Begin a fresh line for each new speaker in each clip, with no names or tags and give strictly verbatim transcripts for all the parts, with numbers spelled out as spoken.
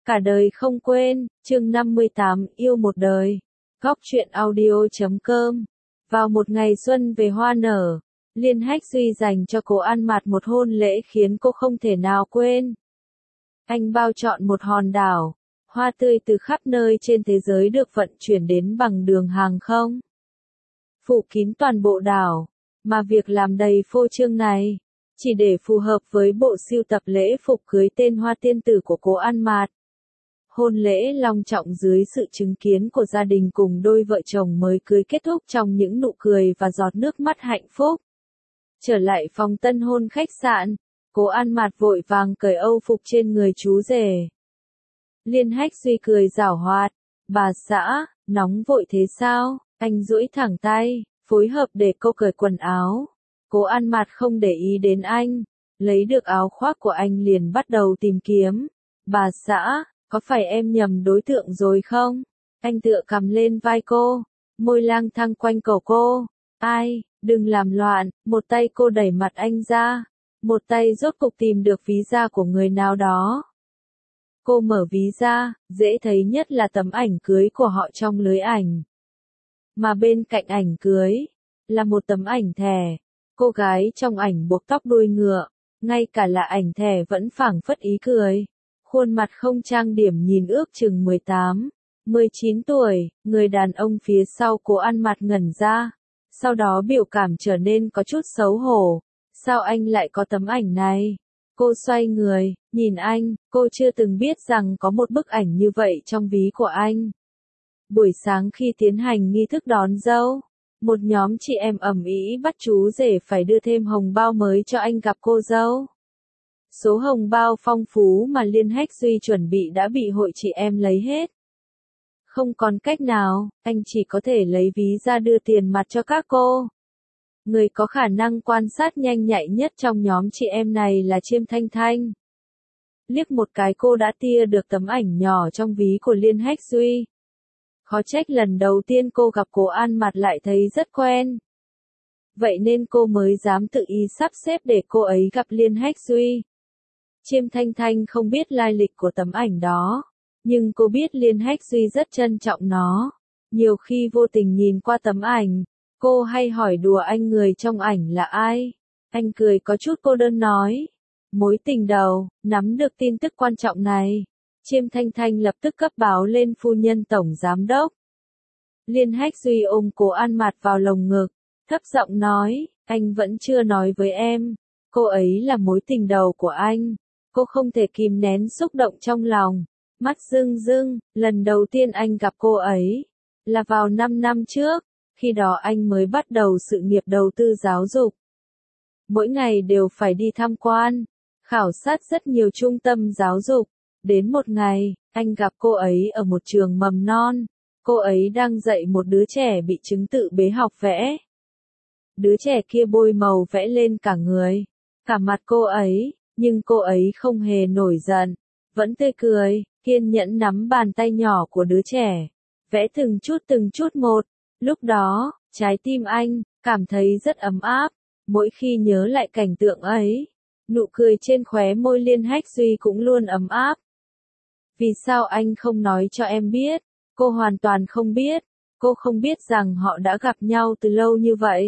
Cả đời không quên, chương năm mươi tám, yêu một đời. Góc truyện audio chấm com. Vào một ngày xuân về hoa nở, Liên Hách Duy dành cho cô An Mạt một hôn lễ khiến cô không thể nào quên. Anh bao trọn một hòn đảo, hoa tươi từ khắp nơi trên thế giới được vận chuyển đến bằng đường hàng không. Phủ kín toàn bộ đảo, mà việc làm đầy phô trương này, chỉ để phù hợp với bộ sưu tập lễ phục cưới tên Hoa Tiên Tử của cô An Mạt. Hôn lễ long trọng dưới sự chứng kiến của gia đình cùng đôi vợ chồng mới cưới kết thúc trong những nụ cười và giọt nước mắt hạnh phúc. Trở lại phòng tân hôn khách sạn, cô An Mạt vội vàng cởi âu phục trên người chú rể. Liên Hách Duy cười giảo hoạt, bà xã, nóng vội thế sao? Anh duỗi thẳng tay, phối hợp để cô cởi quần áo. Cô An Mạt không để ý đến anh, lấy được áo khoác của anh liền bắt đầu tìm kiếm. Bà xã, có phải em nhầm đối tượng rồi không? Anh tựa cằm lên vai cô, môi lang thang quanh cổ cô. Ai, đừng làm loạn, một tay cô đẩy mặt anh ra, một tay rốt cục tìm được ví da của người nào đó. Cô mở ví da, dễ thấy nhất là tấm ảnh cưới của họ trong lưới ảnh. Mà bên cạnh ảnh cưới, là một tấm ảnh thẻ. Cô gái trong ảnh buộc tóc đuôi ngựa, ngay cả là ảnh thẻ vẫn phảng phất ý cười. Khuôn mặt không trang điểm nhìn ước chừng mười tám, mười chín tuổi, người đàn ông phía sau cô An Mạt ngẩn ra. Sau đó biểu cảm trở nên có chút xấu hổ. Sao anh lại có tấm ảnh này? Cô xoay người, nhìn anh, cô chưa từng biết rằng có một bức ảnh như vậy trong ví của anh. Buổi sáng khi tiến hành nghi thức đón dâu, một nhóm chị em ầm ĩ bắt chú rể phải đưa thêm hồng bao mới cho anh gặp cô dâu. Số hồng bao phong phú mà Liên Hách Duy chuẩn bị đã bị hội chị em lấy hết. Không còn cách nào, anh chỉ có thể lấy ví ra đưa tiền mặt cho các cô. Người có khả năng quan sát nhanh nhạy nhất trong nhóm chị em này là Chiêm Thanh Thanh. Liếc một cái cô đã tia được tấm ảnh nhỏ trong ví của Liên Hách Duy. Khó trách lần đầu tiên cô gặp cô An Mạt lại thấy rất quen. Vậy nên cô mới dám tự ý sắp xếp để cô ấy gặp Liên Hách Duy. Chiêm Thanh Thanh không biết lai lịch của tấm ảnh đó, nhưng cô biết Liên Hách Duy rất trân trọng nó. Nhiều khi vô tình nhìn qua tấm ảnh, cô hay hỏi đùa anh người trong ảnh là ai. Anh cười có chút cô đơn nói, mối tình đầu. Nắm được tin tức quan trọng này, Chiêm Thanh Thanh lập tức cấp báo lên phu nhân tổng giám đốc. Liên Hách Duy ôm cô An Mạt vào lồng ngực, thấp giọng nói, anh vẫn chưa nói với em, cô ấy là mối tình đầu của anh. Cô không thể kìm nén xúc động trong lòng, mắt rưng rưng. Lần đầu tiên anh gặp cô ấy là vào năm năm trước, khi đó anh mới bắt đầu sự nghiệp đầu tư giáo dục. Mỗi ngày đều phải đi tham quan, khảo sát rất nhiều trung tâm giáo dục. Đến một ngày, anh gặp cô ấy ở một trường mầm non. Cô ấy đang dạy một đứa trẻ bị chứng tự bế học vẽ. Đứa trẻ kia bôi màu vẽ lên cả người, cả mặt cô ấy, nhưng cô ấy không hề nổi giận, vẫn tươi cười, kiên nhẫn nắm bàn tay nhỏ của đứa trẻ, vẽ từng chút từng chút một. Lúc đó, trái tim anh cảm thấy rất ấm áp, mỗi khi nhớ lại cảnh tượng ấy, nụ cười trên khóe môi Liên Hách Duy cũng luôn ấm áp. Vì sao anh không nói cho em biết? Cô hoàn toàn không biết, cô không biết rằng họ đã gặp nhau từ lâu như vậy.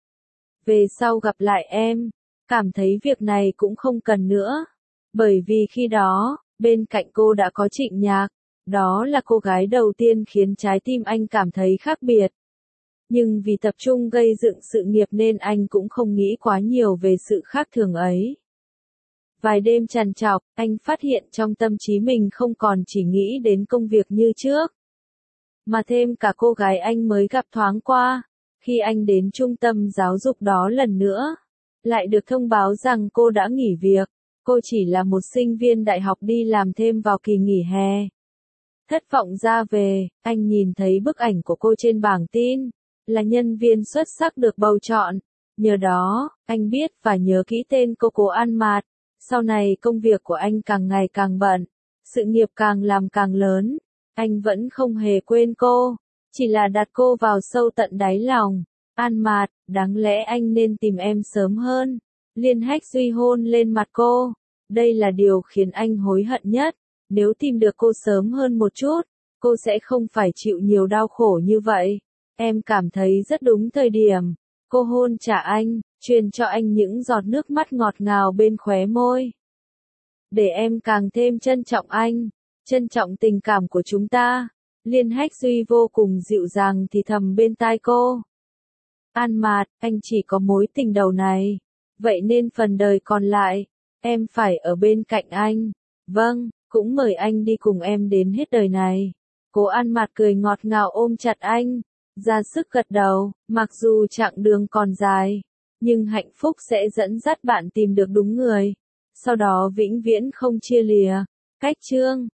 Về sau gặp lại em, cảm thấy việc này cũng không cần nữa, bởi vì khi đó, bên cạnh cô đã có Trịnh Nhạc, đó là cô gái đầu tiên khiến trái tim anh cảm thấy khác biệt. Nhưng vì tập trung gây dựng sự nghiệp nên anh cũng không nghĩ quá nhiều về sự khác thường ấy. Vài đêm trằn trọc, anh phát hiện trong tâm trí mình không còn chỉ nghĩ đến công việc như trước, mà thêm cả cô gái anh mới gặp thoáng qua. Khi anh đến trung tâm giáo dục đó lần nữa, lại được thông báo rằng cô đã nghỉ việc. Cô chỉ là một sinh viên đại học đi làm thêm vào kỳ nghỉ hè. Thất vọng ra về, anh nhìn thấy bức ảnh của cô trên bảng tin, là nhân viên xuất sắc được bầu chọn. Nhờ đó, anh biết và nhớ kỹ tên cô cô An Mạt. Sau này công việc của anh càng ngày càng bận, sự nghiệp càng làm càng lớn. Anh vẫn không hề quên cô, chỉ là đặt cô vào sâu tận đáy lòng. An Mạt, đáng lẽ anh nên tìm em sớm hơn. Liên Hách Duy hôn lên mặt cô. Đây là điều khiến anh hối hận nhất. Nếu tìm được cô sớm hơn một chút, cô sẽ không phải chịu nhiều đau khổ như vậy. Em cảm thấy rất đúng thời điểm. Cô hôn trả anh, truyền cho anh những giọt nước mắt ngọt ngào bên khóe môi. Để em càng thêm trân trọng anh, trân trọng tình cảm của chúng ta. Liên Hách Duy vô cùng dịu dàng thì thầm bên tai cô. An Mạt, anh chỉ có mối tình đầu này. Vậy nên phần đời còn lại, em phải ở bên cạnh anh. Vâng, cũng mời anh đi cùng em đến hết đời này. Cố An Mạt cười ngọt ngào ôm chặt anh, ra sức gật đầu, mặc dù chặng đường còn dài, nhưng hạnh phúc sẽ dẫn dắt bạn tìm được đúng người. Sau đó vĩnh viễn không chia lìa. Cách chương